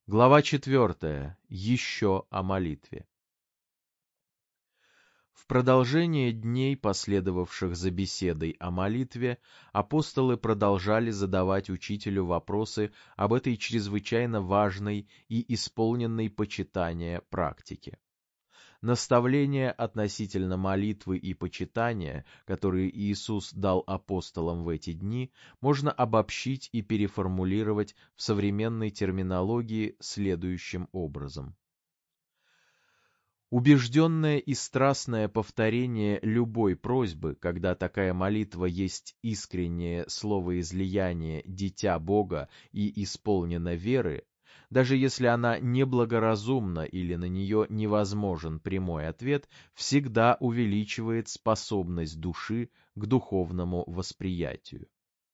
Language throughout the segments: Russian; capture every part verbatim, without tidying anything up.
Глава четвертая. Еще о молитве. В продолжение дней, последовавших за беседой о молитве, апостолы продолжали задавать учителю вопросы об этой чрезвычайно важной и исполненной почитания практике. Наставления относительно молитвы и почитания, которые Иисус дал апостолам в эти дни, можно обобщить и переформулировать в современной терминологии следующим образом. Убежденное и страстное повторение любой просьбы, когда такая молитва есть искреннее словоизлияние «дитя Бога» и исполнена веры, даже если она неблагоразумна или на нее невозможен прямой ответ, всегда увеличивает способность души к духовному восприятию.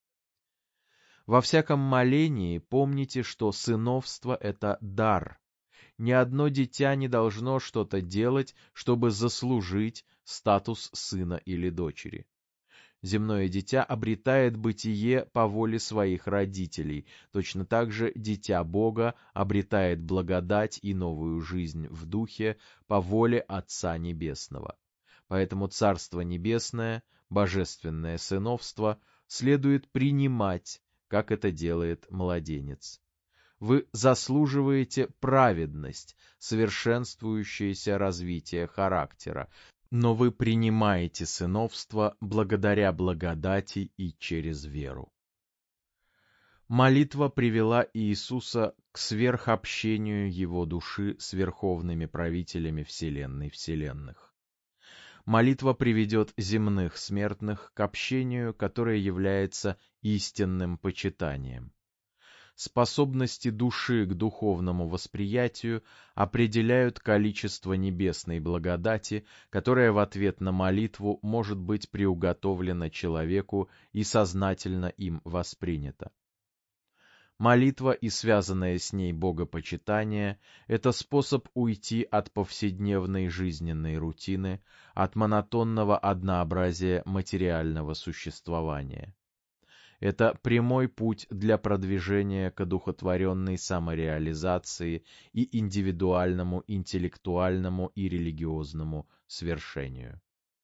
Во всяком молении помните, что сыновство — это дар. Ни одно дитя не должно что-то делать, чтобы заслужить статус сына или дочери. Земное дитя обретает бытие по воле своих родителей, точно так же дитя Бога обретает благодать и новую жизнь в духе по воле Отца Небесного. Поэтому Царство Небесное, божественное сыновство, следует принимать, как это делает младенец. Вы заслуживаете праведность, совершенствующееся развитие характера, но вы принимаете сыновство благодаря благодати и через веру. Молитва привела Иисуса к сверхобщению Его души с верховными правителями вселенной вселенных. Молитва приведет земных смертных к общению, которое является истинным почитанием. Способности души к духовному восприятию определяют количество небесной благодати, которая в ответ на молитву может быть приуготовлена человеку и сознательно им воспринята. Молитва и связанное с ней богопочитание — это способ уйти от повседневной жизненной рутины, от монотонного однообразия материального существования. Это прямой путь для продвижения к одухотворенной самореализации и индивидуальному, интеллектуальному и религиозному свершению.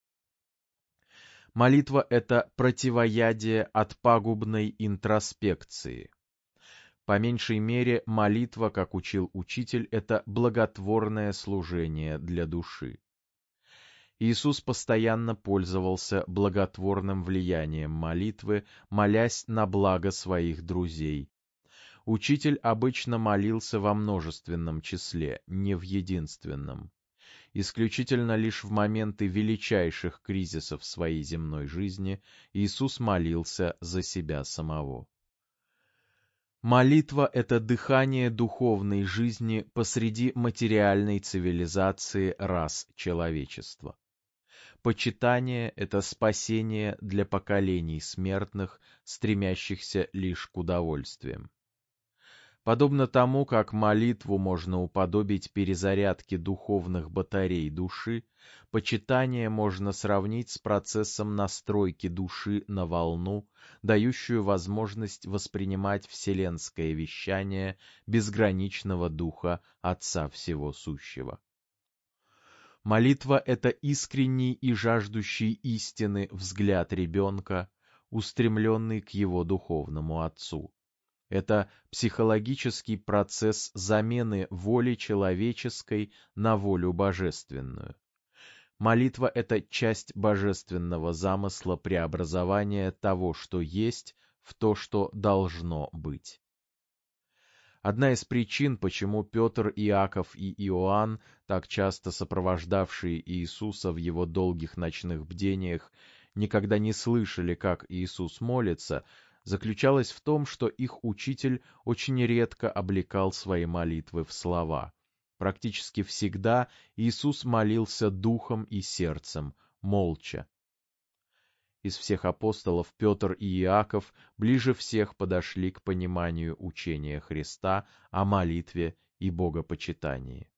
Молитва — это противоядие от пагубной интроспекции. По меньшей мере, молитва, как учил учитель, это благотворное служение для души. Иисус постоянно пользовался благотворным влиянием молитвы, молясь на благо своих друзей. Учитель обычно молился во множественном числе, не в единственном. Исключительно лишь в моменты величайших кризисов своей земной жизни Иисус молился за себя самого. Молитва — это дыхание духовной жизни посреди материальной цивилизации рас человечества. Почитание — это спасение для поколений смертных, стремящихся лишь к удовольствиям. Подобно тому, как молитву можно уподобить перезарядке духовных батарей души, почитание можно сравнить с процессом настройки души на волну, дающую возможность воспринимать вселенское вещание безграничного Духа Отца Всего Сущего. Молитва — это искренний и жаждущий истины взгляд ребенка, устремленный к его духовному отцу. Это психологический процесс замены воли человеческой на волю божественную. Молитва — это часть божественного замысла преобразования того, что есть, в то, что должно быть. Одна из причин, почему Петр, Иаков и Иоанн, так часто сопровождавшие Иисуса в его долгих ночных бдениях, никогда не слышали, как Иисус молится, заключалась в том, что их учитель очень редко облекал свои молитвы в слова. Практически всегда Иисус молился духом и сердцем, молча. Из всех апостолов Петр и Иаков ближе всех подошли к пониманию учения Христа о молитве и богопочитании.